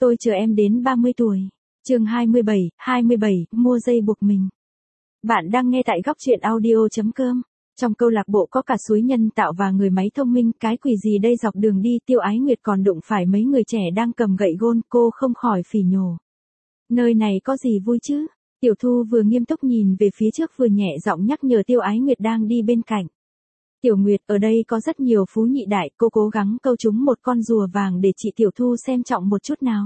Tôi chờ em đến 30 tuổi. Chương 27, mua dây buộc mình. Bạn đang nghe tại góc truyện audio.com. Trong câu lạc bộ có cả suối nhân tạo và người máy thông minh, cái quỷ gì đây, dọc đường đi Tiêu Ái Nguyệt còn đụng phải mấy người trẻ đang cầm gậy gôn, cô không khỏi phỉ nhổ. Nơi này có gì vui chứ? Tiểu Thu vừa nghiêm túc nhìn về phía trước vừa nhẹ giọng nhắc nhở Tiêu Ái Nguyệt đang đi bên cạnh. Tiểu Nguyệt, ở đây có rất nhiều phú nhị đại, cô cố gắng câu trúng một con rùa vàng để chị Tiểu Thu xem trọng một chút nào.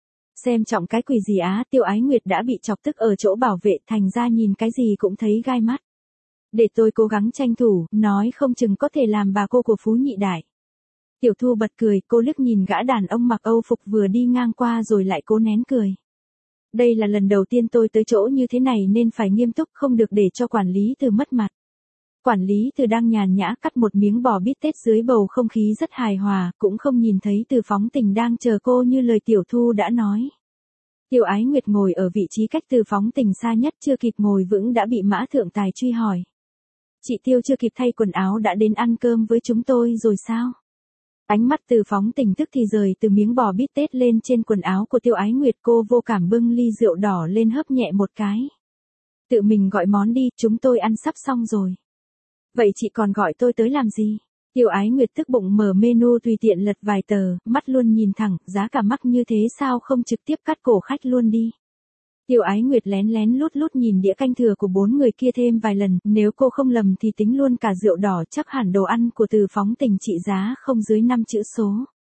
Xem trọng cái quỷ gì á, Tiêu Ái Nguyệt đã bị chọc tức ở chỗ bảo vệ, thành ra nhìn cái gì cũng thấy gai mắt. Để tôi cố gắng tranh thủ, nói không chừng có thể làm bà cô của phú nhị đại. Tiểu Thu bật cười, cô liếc nhìn gã đàn ông mặc Âu phục vừa đi ngang qua rồi lại cố nén cười. Đây là lần đầu tiên tôi tới chỗ như thế này nên phải nghiêm túc, không được để cho quản lý Từ mất mặt. Quản lý Từ đang nhàn nhã cắt một miếng bò bít tết dưới bầu không khí rất hài hòa, cũng không nhìn thấy Từ Phóng Tình đang chờ cô như lời Tiểu Thu đã nói. Tiêu Ái Nguyệt ngồi ở vị trí cách Từ Phóng Tình xa nhất, chưa kịp ngồi vững đã bị Mã Thượng Tài truy hỏi. Chị Tiêu chưa kịp thay quần áo đã đến ăn cơm với chúng tôi rồi sao? Ánh mắt Từ Phóng Tình tức thì rời từ miếng bò bít tết lên trên quần áo của Tiêu Ái Nguyệt, cô vô cảm bưng ly rượu đỏ lên hớp nhẹ một cái. Tự mình gọi món đi, chúng tôi ăn sắp xong rồi. Vậy chị còn gọi tôi tới làm gì? Tiêu Ái Nguyệt tức bụng mở menu tùy tiện lật vài tờ, mắt luôn nhìn thẳng, giá cả mắc như thế sao không trực tiếp cắt cổ khách luôn đi. Tiêu Ái Nguyệt lén lén lút lút nhìn đĩa canh thừa của 4 người kia thêm vài lần, nếu cô không lầm thì tính luôn cả rượu đỏ, chắc hẳn đồ ăn của Từ Phóng Tình trị giá không dưới 5 chữ số.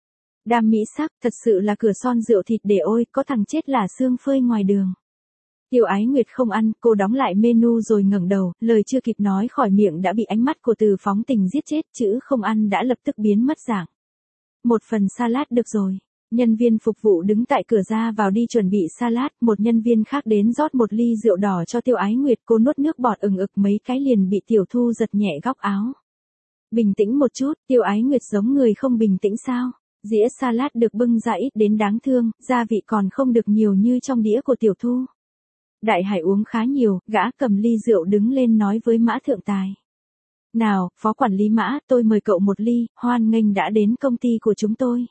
Đam mỹ sắc, thật sự là cửa son rượu thịt để ôi, có thằng chết là xương phơi ngoài đường. Tiêu Ái Nguyệt không ăn, cô đóng lại menu rồi ngẩng đầu, lời chưa kịp nói khỏi miệng đã bị ánh mắt của Từ Phóng Tình giết chết, chữ không ăn đã lập tức biến mất dạng. Một phần salad được rồi. Nhân viên phục vụ đứng tại cửa ra vào đi chuẩn bị salad, một nhân viên khác đến rót một ly rượu đỏ cho Tiêu Ái Nguyệt, cô nuốt nước bọt ừng ực mấy cái liền bị Tiểu Thu giật nhẹ góc áo. Bình tĩnh một chút, Tiêu Ái Nguyệt giống người không bình tĩnh sao? Dĩa salad được bưng ra ít đến đáng thương, gia vị còn không được nhiều như trong đĩa của Tiểu Thu. Đại Hải uống khá nhiều, gã cầm ly rượu đứng lên nói với Mã Thượng Tài. Nào, phó quản lý Mã, tôi mời cậu một ly, hoan nghênh đã đến công ty của chúng tôi.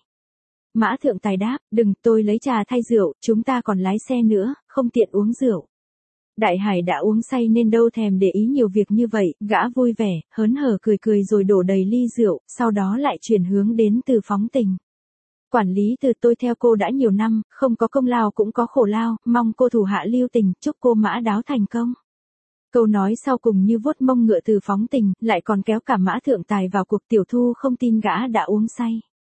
Mã Thượng Tài đáp, đừng, tôi lấy trà thay rượu, chúng ta còn lái xe nữa, không tiện uống rượu. Đại Hải đã uống say nên đâu thèm để ý nhiều việc như vậy, gã vui vẻ, hớn hở cười cười rồi đổ đầy ly rượu, sau đó lại chuyển hướng đến Từ Phóng Tình. Quản lý Từ, tôi theo cô đã nhiều năm, không có công lao cũng có khổ lao, mong cô thủ hạ lưu tình, chúc cô mã đáo thành công. Câu nói sau cùng như vuốt mông ngựa Từ Phóng Tình, lại còn kéo cả Mã Thượng Tài vào cuộc. Tiểu Thu không tin gã đã uống say.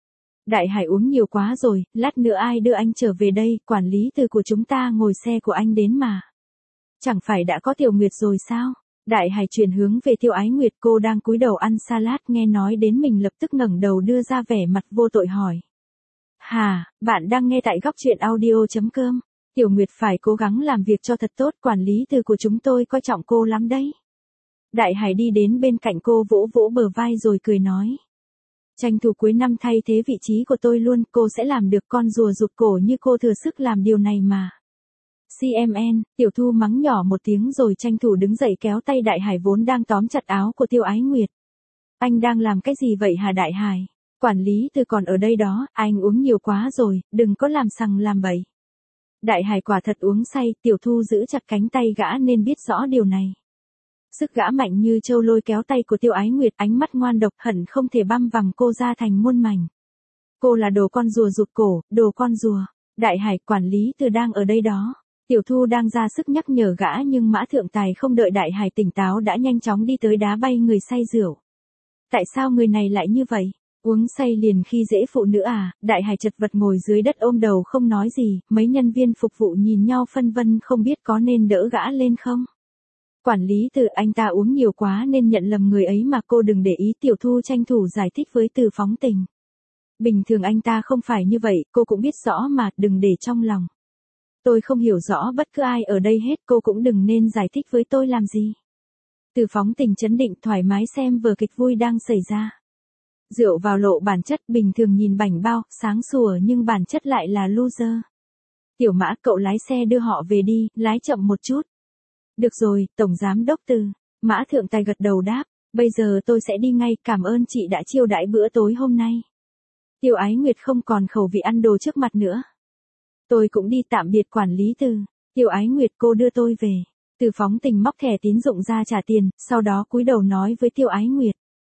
Đại Hải uống nhiều quá rồi, lát nữa ai đưa anh trở về đây, quản lý Từ của chúng ta ngồi xe của anh đến mà. Chẳng phải đã có Tiểu Nguyệt rồi sao? Đại Hải chuyển hướng về Tiêu Ái Nguyệt, cô đang cúi đầu ăn salad, nghe nói đến mình lập tức ngẩng đầu đưa ra vẻ mặt vô tội hỏi. Hà, bạn đang nghe tại góc truyện audio.com. Tiểu Nguyệt phải cố gắng làm việc cho thật tốt, quản lý Từ của chúng tôi coi trọng cô lắm đấy. Đại Hải đi đến bên cạnh cô vỗ vỗ bờ vai rồi cười nói. Tranh thủ cuối năm thay thế vị trí của tôi luôn, cô sẽ làm được, con rùa rụt cổ như cô thừa sức làm điều này mà. CMN, Tiểu Thu mắng nhỏ một tiếng rồi tranh thủ đứng dậy kéo tay Đại Hải vốn đang tóm chặt áo của Tiêu Ái Nguyệt. Anh đang làm cái gì vậy hả Đại Hải? Quản lý Từ còn ở đây đó, anh uống nhiều quá rồi, đừng có làm sằng làm bậy. Đại Hải quả thật uống say, Tiểu Thu giữ chặt cánh tay gã nên biết rõ điều này. Sức gã mạnh như trâu lôi kéo tay của Tiêu Ái Nguyệt, ánh mắt ngoan độc hận không thể băm vằm cô ra thành muôn mảnh. Cô là đồ con rùa rụt cổ, đồ con rùa. Đại Hải, quản lý Từ đang ở đây đó. Tiểu Thu đang ra sức nhắc nhở gã nhưng Mã Thượng Tài không đợi Đại Hải tỉnh táo đã nhanh chóng đi tới đá bay người say rượu. Tại sao người này lại như vậy? Uống say liền khi dễ phụ nữ à? Đại Hải chật vật ngồi dưới đất ôm đầu không nói gì, mấy nhân viên phục vụ nhìn nhau phân vân không biết có nên đỡ gã lên không. Quản lý Từ, anh ta uống nhiều quá nên nhận lầm người ấy mà, cô đừng để ý. Tiểu Thu tranh thủ giải thích với Từ Phóng Tình. Bình thường anh ta không phải như vậy, cô cũng biết rõ mà, đừng để trong lòng. Tôi không hiểu rõ bất cứ ai ở đây hết, cô cũng đừng nên giải thích với tôi làm gì. Từ Phóng Tình trấn định thoải mái xem vở kịch vui đang xảy ra. Rượu vào lộ bản chất, bình thường nhìn bảnh bao, sáng sủa nhưng bản chất lại là loser. Tiểu Mã, cậu lái xe đưa họ về đi, lái chậm một chút. Được rồi, Tổng Giám Đốc Từ. Mã Thượng Tài gật đầu đáp, bây giờ tôi sẽ đi ngay, cảm ơn chị đã chiêu đãi bữa tối hôm nay. Tiêu Ái Nguyệt không còn khẩu vị ăn đồ trước mặt nữa. Tôi cũng đi tạm biệt quản lý Từ. Tiêu Ái Nguyệt cô đưa tôi về. Từ Phóng Tình móc thẻ tín dụng ra trả tiền, sau đó cúi đầu nói với Tiêu Ái Nguyệt.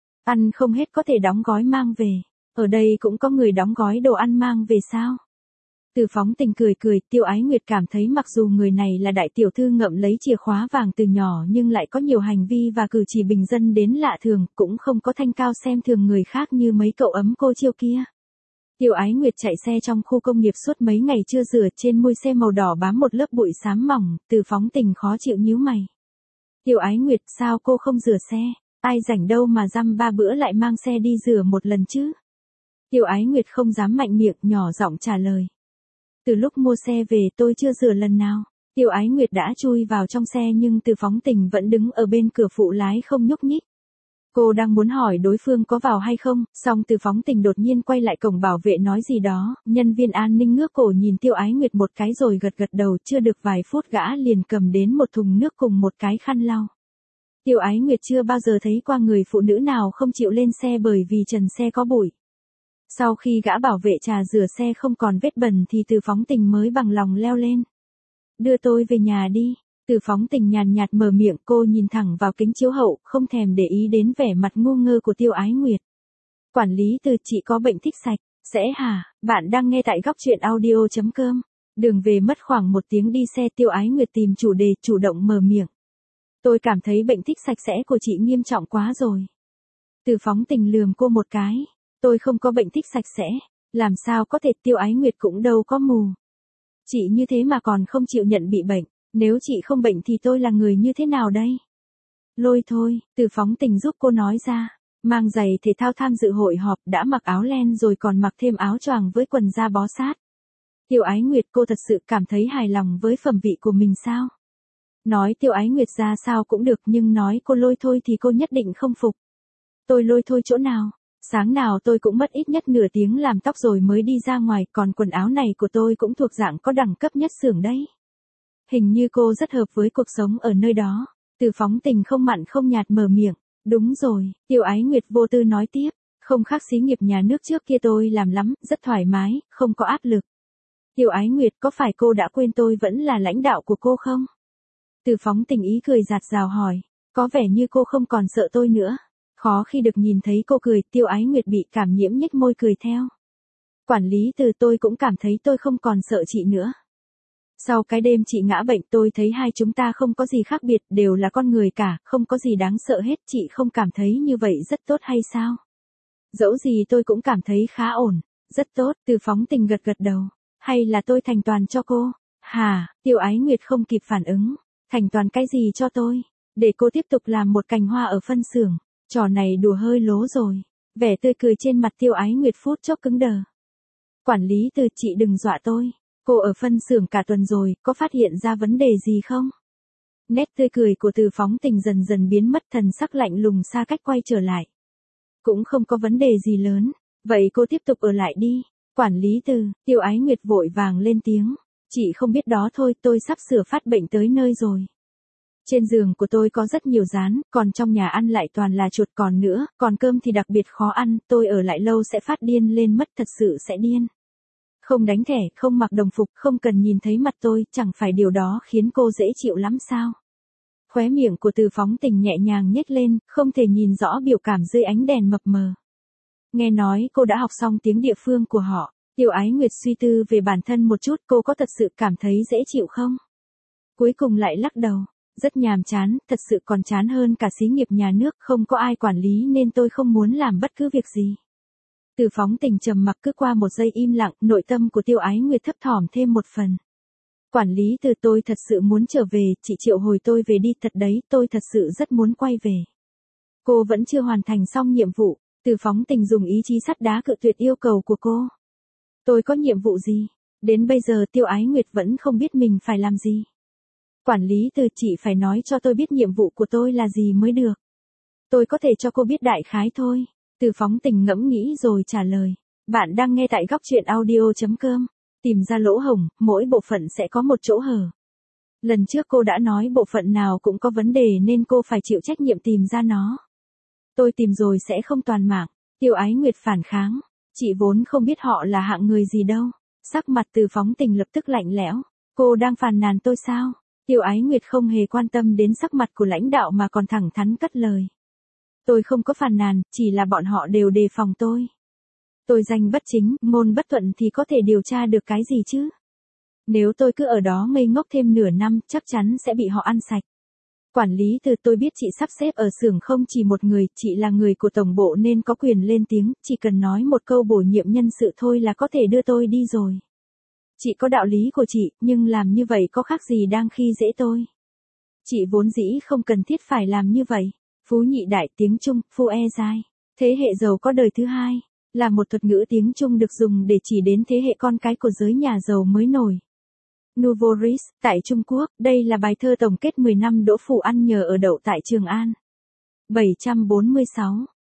Ăn không hết có thể đóng gói mang về. Ở đây cũng có người đóng gói đồ ăn mang về sao? Từ Phóng Tình cười cười, Tiêu Ái Nguyệt cảm thấy mặc dù người này là đại tiểu thư ngậm lấy chìa khóa vàng từ nhỏ nhưng lại có nhiều hành vi và cử chỉ bình dân đến lạ thường, cũng không có thanh cao xem thường người khác như mấy cậu ấm cô chiêu kia. Tiêu Ái Nguyệt chạy xe trong khu công nghiệp suốt mấy ngày chưa rửa, trên mui xe màu đỏ bám một lớp bụi xám mỏng, Từ Phóng Tình khó chịu nhíu mày. Tiêu Ái Nguyệt, sao cô không rửa xe? Ai rảnh đâu mà dăm ba bữa lại mang xe đi rửa một lần chứ? Tiêu Ái Nguyệt không dám mạnh miệng, nhỏ giọng trả lời. Từ lúc mua xe về tôi chưa rửa lần nào. Tiêu Ái Nguyệt đã chui vào trong xe nhưng Từ Phóng Tình vẫn đứng ở bên cửa phụ lái không nhúc nhích. Cô đang muốn hỏi đối phương có vào hay không, song Từ Phóng Tình đột nhiên quay lại cổng bảo vệ nói gì đó, nhân viên an ninh ngước cổ nhìn Tiêu Ái Nguyệt một cái rồi gật gật đầu, chưa được vài phút gã liền cầm đến một thùng nước cùng một cái khăn lau. Tiêu Ái Nguyệt chưa bao giờ thấy qua người phụ nữ nào không chịu lên xe bởi vì trần xe có bụi. Sau khi gã bảo vệ trà rửa xe không còn vết bẩn thì Từ Phóng Tình mới bằng lòng leo lên. Đưa tôi về nhà đi. Từ Phóng Tình nhàn nhạt mở miệng, cô nhìn thẳng vào kính chiếu hậu, không thèm để ý đến vẻ mặt ngu ngơ của Tiêu Ái Nguyệt. Quản lý Từ, chị có bệnh thích sạch. Sẽ hả? Bạn đang nghe tại góc truyện audio.com. Đường về mất khoảng 1 tiếng đi xe, Tiêu Ái Nguyệt tìm chủ đề, chủ động mở miệng. Tôi cảm thấy bệnh thích sạch sẽ của chị nghiêm trọng quá rồi. Từ Phóng Tình lườm cô một cái. Tôi không có bệnh thích sạch sẽ. Làm sao có thể, Tiêu Ái Nguyệt cũng đâu có mù. Chị như thế mà còn không chịu nhận bị bệnh. Nếu chị không bệnh thì tôi là người như thế nào đây? Lôi thôi, Từ Phóng Tình giúp cô nói ra. Mang giày thể thao tham dự hội họp, đã mặc áo len rồi còn mặc thêm áo choàng với quần da bó sát. Tiêu Ái Nguyệt, cô thật sự cảm thấy hài lòng với phẩm vị của mình sao? Nói Tiêu Ái Nguyệt ra sao cũng được nhưng nói cô lôi thôi thì cô nhất định không phục. Tôi lôi thôi chỗ nào? Sáng nào tôi cũng mất ít nhất nửa tiếng làm tóc rồi mới đi ra ngoài, còn quần áo này của tôi cũng thuộc dạng có đẳng cấp nhất xưởng đấy. Hình như cô rất hợp với cuộc sống ở nơi đó. Từ Phóng Tình không mặn không nhạt mở miệng. Đúng rồi, Tiêu Ái Nguyệt vô tư nói tiếp. Không khác xí nghiệp nhà nước trước kia tôi làm lắm, rất thoải mái, không có áp lực. Tiêu Ái Nguyệt, có phải cô đã quên tôi vẫn là lãnh đạo của cô không? Từ Phóng Tình ý cười dạt dào hỏi. Có vẻ như cô không còn sợ tôi nữa. Khó khi được nhìn thấy cô cười, Tiêu Ái Nguyệt bị cảm nhiễm nhếch môi cười theo. Quản lý Từ, tôi cũng cảm thấy tôi không còn sợ chị nữa. Sau cái đêm chị ngã bệnh tôi thấy hai chúng ta không có gì khác biệt, đều là con người cả, không có gì đáng sợ hết, chị không cảm thấy như vậy rất tốt hay sao? Dẫu gì tôi cũng cảm thấy khá ổn, rất tốt, Từ Phóng Tình gật gật đầu. Hay là tôi thành toàn cho cô? Hả, Tiêu Ái Nguyệt không kịp phản ứng. Thành toàn cái gì cho tôi? Để cô tiếp tục làm một cành hoa ở phân xưởng. Trò này đùa hơi lố rồi. Vẻ tươi cười trên mặt Tiêu Ái Nguyệt phút chốc cứng đờ. Quản lý Từ, chị đừng dọa tôi. Cô ở phân xưởng cả tuần rồi, có phát hiện ra vấn đề gì không? Nét tươi cười của Từ Phóng Tình dần dần biến mất, thần sắc lạnh lùng xa cách quay trở lại. Cũng không có vấn đề gì lớn. Vậy cô tiếp tục ở lại đi. Quản lý Từ, Tiêu Ái Nguyệt vội vàng lên tiếng. Chị không biết đó thôi, tôi sắp sửa phát bệnh tới nơi rồi. Trên giường của tôi có rất nhiều rán, còn trong nhà ăn lại toàn là chuột, còn nữa, còn cơm thì đặc biệt khó ăn, tôi ở lại lâu sẽ phát điên lên mất, thật sự sẽ điên. Không đánh thẻ, không mặc đồng phục, không cần nhìn thấy mặt tôi, chẳng phải điều đó khiến cô dễ chịu lắm sao? Khóe miệng của Từ Phóng Tình nhẹ nhàng nhếch lên, không thể nhìn rõ biểu cảm dưới ánh đèn mập mờ. Nghe nói cô đã học xong tiếng địa phương của họ. Tiêu Ái Nguyệt suy tư về bản thân một chút, cô có thật sự cảm thấy dễ chịu không? Cuối cùng lại lắc đầu. Rất nhàm chán, thật sự còn chán hơn cả xí nghiệp nhà nước, không có ai quản lý nên tôi không muốn làm bất cứ việc gì. Từ Phóng Tình trầm mặc, cứ qua một giây im lặng, nội tâm của Tiêu Ái Nguyệt thấp thỏm thêm một phần. Quản lý Từ, tôi thật sự muốn trở về, chị triệu hồi tôi về đi, thật đấy, tôi thật sự rất muốn quay về. Cô vẫn chưa hoàn thành xong nhiệm vụ. Từ Phóng Tình dùng ý chí sắt đá cự tuyệt yêu cầu của cô. Tôi có nhiệm vụ gì? Đến bây giờ Tiêu Ái Nguyệt vẫn không biết mình phải làm gì. Quản lý Từ, chị phải nói cho tôi biết nhiệm vụ của tôi là gì mới được. Tôi có thể cho cô biết đại khái thôi. Từ Phóng Tình ngẫm nghĩ rồi trả lời. Bạn đang nghe tại góc truyện audio.com. Tìm ra lỗ hổng, mỗi bộ phận sẽ có một chỗ hở. Lần trước cô đã nói bộ phận nào cũng có vấn đề nên cô phải chịu trách nhiệm tìm ra nó. Tôi tìm rồi sẽ không toàn mạng. Tiêu Ái Nguyệt phản kháng. Chị vốn không biết họ là hạng người gì đâu. Sắc mặt Từ Phóng Tình lập tức lạnh lẽo. Cô đang phàn nàn tôi sao? Tiêu Ái Nguyệt không hề quan tâm đến sắc mặt của lãnh đạo mà còn thẳng thắn cất lời. Tôi không có phàn nàn, chỉ là bọn họ đều đề phòng tôi. Tôi danh bất chính, ngôn bất thuận thì có thể điều tra được cái gì chứ? Nếu tôi cứ ở đó ngây ngốc thêm nửa năm, chắc chắn sẽ bị họ ăn sạch. Quản lý Từ, tôi biết chị sắp xếp ở xưởng không chỉ một người, chị là người của tổng bộ nên có quyền lên tiếng, chỉ cần nói một câu bổ nhiệm nhân sự thôi là có thể đưa tôi đi rồi. Chị có đạo lý của chị, nhưng làm như vậy có khác gì đang khi dễ tôi. Chị vốn dĩ không cần thiết phải làm như vậy. Phú nhị đại tiếng Trung, phu e dai. Thế hệ giàu có đời thứ hai, là một thuật ngữ tiếng Trung được dùng để chỉ đến thế hệ con cái của giới nhà giàu mới nổi. Nouveau riche, tại Trung Quốc, đây là bài thơ tổng kết 10 năm Đỗ Phủ ăn nhờ ở đậu tại Trường An. 746,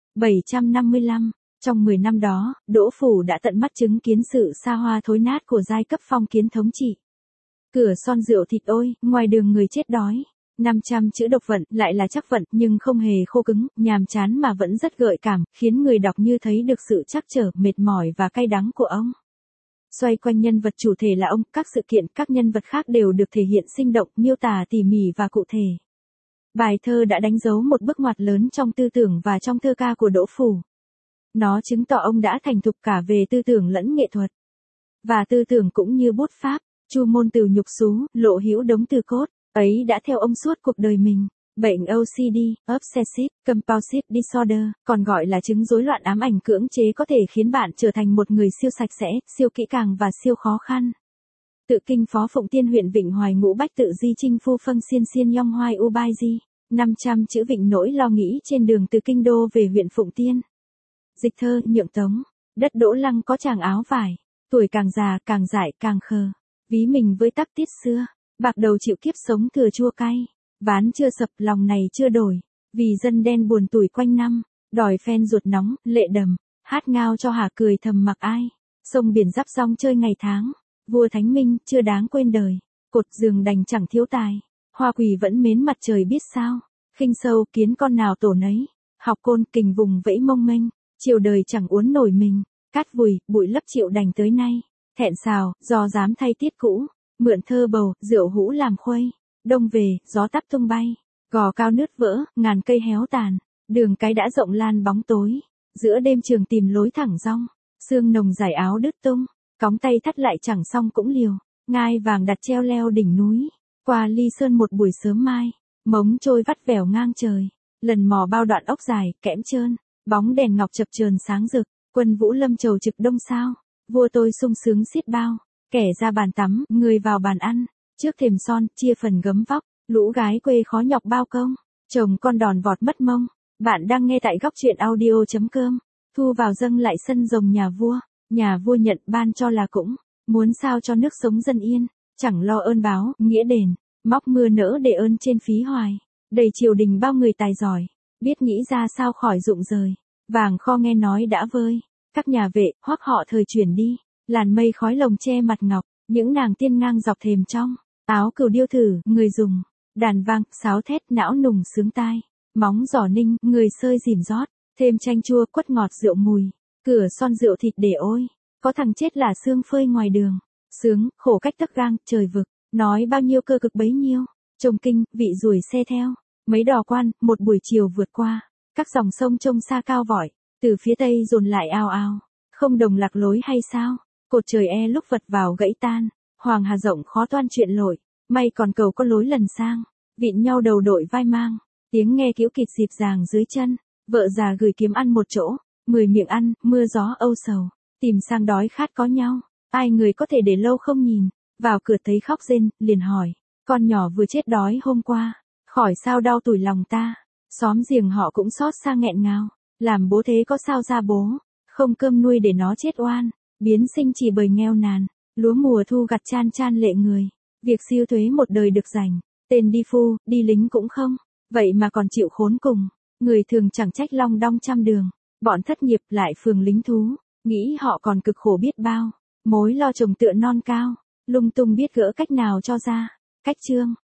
755, trong 10 năm đó, Đỗ Phủ đã tận mắt chứng kiến sự xa hoa thối nát của giai cấp phong kiến thống trị. Cửa son rượu thịt ôi, ngoài đường người chết đói. 500 chữ độc vận lại là chắc vận nhưng không hề khô cứng, nhàm chán mà vẫn rất gợi cảm, khiến người đọc như thấy được sự trắc trở, mệt mỏi và cay đắng của ông. Xoay quanh nhân vật chủ thể là ông, các sự kiện, các nhân vật khác đều được thể hiện sinh động, miêu tả tỉ mỉ và cụ thể. Bài thơ đã đánh dấu một bước ngoặt lớn trong tư tưởng và trong thơ ca của Đỗ Phủ. Nó chứng tỏ ông đã thành thục cả về tư tưởng lẫn nghệ thuật. Và tư tưởng cũng như bút pháp, chu môn từ nhục xú, lộ hữu đống từ cốt, ấy đã theo ông suốt cuộc đời mình. Bệnh OCD, Obsessive Compulsive Disorder, còn gọi là chứng rối loạn ám ảnh cưỡng chế có thể khiến bạn trở thành một người siêu sạch sẽ, siêu kỹ càng và siêu khó khăn. Tự kinh Phó Phụng Tiên huyện Vịnh Hoài Ngũ Bách tự di chinh phu phân xiên xiên yong hoai u bai di. 500 chữ Vịnh nỗi lo nghĩ trên đường từ Kinh Đô về huyện Phụng Tiên. Dịch thơ, Nhượng Tống. Đất Đỗ Lăng có chàng áo vải. Tuổi càng già càng dại càng khờ. Ví mình với tắc tiết xưa. Bạc đầu chịu kiếp sống thừa chua cay. Ván chưa sập lòng này chưa đổi. Vì dân đen buồn tủi quanh năm. Đòi phen ruột nóng, lệ đầm. Hát ngao cho hả cười thầm mặc ai. Sông biển giáp rong chơi ngày tháng. Vua Thánh Minh chưa đáng quên đời. Cột giường đành chẳng thiếu tài. Hoa quỳ vẫn mến mặt trời biết sao. Khinh sâu kiến con nào tổ nấy. Học côn kình vùng vẫy mông mênh. Chiều đời chẳng uốn nổi mình. Cát vùi, bụi lấp chịu đành tới nay. Thẹn xào, do dám thay tiết cũ. Mượn thơ bầu, rượu hũ làm khuây. Đông về, gió tắp tung bay. Gò cao nứt vỡ, ngàn cây héo tàn. Đường cái đã rộng lan bóng tối. Giữa đêm trường tìm lối thẳng rong. Sương nồng giải áo đứt tung. Cóng tay thắt lại chẳng xong cũng liều. Ngai vàng đặt treo leo đỉnh núi. Qua ly sơn một buổi sớm mai. Mống trôi vắt vẻo ngang trời. Lần mò bao đoạn ốc dài, kẽm trơn. Bóng đèn ngọc chập chờn sáng rực. Quân Vũ Lâm trầu trực đông sao. Vua tôi sung sướng xiết bao. Kẻ ra bàn tắm, người vào bàn ăn. Trước thềm son, chia phần gấm vóc. Lũ gái quê khó nhọc bao công. Chồng con đòn vọt mất mông. Bạn đang nghe tại góc truyện audio.com. Thu vào dâng lại sân rồng nhà vua. Nhà vua nhận ban cho là cũng. Muốn sao cho nước sống dân yên. Chẳng lo ơn báo, nghĩa đền. Móc mưa nỡ để ơn trên phí hoài. Đầy triều đình bao người tài giỏi. Biết nghĩ ra sao khỏi rụng rời. Vàng kho nghe nói đã vơi. Các nhà vệ, hoắc họ thời chuyển đi. Làn mây khói lồng che mặt ngọc. Những nàng tiên ngang dọc thềm trong. Áo cừu điêu thử, người dùng. Đàn vang, sáo thét, não nùng sướng tai. Móng giỏ ninh, người sơi dìm rót. Thêm chanh chua, quất ngọt rượu mùi. Cửa son rượu thịt để ôi. Có thằng chết là xương phơi ngoài đường. Sướng, khổ cách tấc gang, trời vực. Nói bao nhiêu cơ cực bấy nhiêu. Trông kinh, vị rủi xe theo. Mấy đò quan, một buổi chiều vượt qua. Các dòng sông trông xa cao vỏi. Từ phía tây dồn lại ao ao. Không đồng lạc lối hay sao? Cột trời lúc vật vào gãy tan. Hoàng hà rộng khó toan chuyện lội. May còn cầu có lối lần sang. Vịn nhau đầu đội vai mang. Tiếng nghe kíu kịt dịp dàng dưới chân. Vợ già gửi kiếm ăn một chỗ. 10 miệng ăn, mưa gió âu sầu. Tìm sang đói khát có nhau. Ai người có thể để lâu không nhìn. Vào cửa thấy khóc rên, liền hỏi. Con nhỏ vừa chết đói hôm qua. Khỏi sao đau tủi lòng ta. Xóm giềng họ cũng xót xa nghẹn ngào. Làm bố thế có sao ra bố. Không cơm nuôi để nó chết oan. Biến sinh chỉ bởi nghèo nàn. Lúa mùa thu gặt chan chan lệ người. Việc siêu thuế một đời được dành. Tên đi phu, đi lính cũng không. Vậy mà còn chịu khốn cùng. Người thường chẳng trách long đong trăm đường. Bọn thất nghiệp lại phường lính thú. Nghĩ họ còn cực khổ biết bao. Mối lo chồng tựa non cao. Lung tung biết gỡ cách nào cho ra. Cách chương.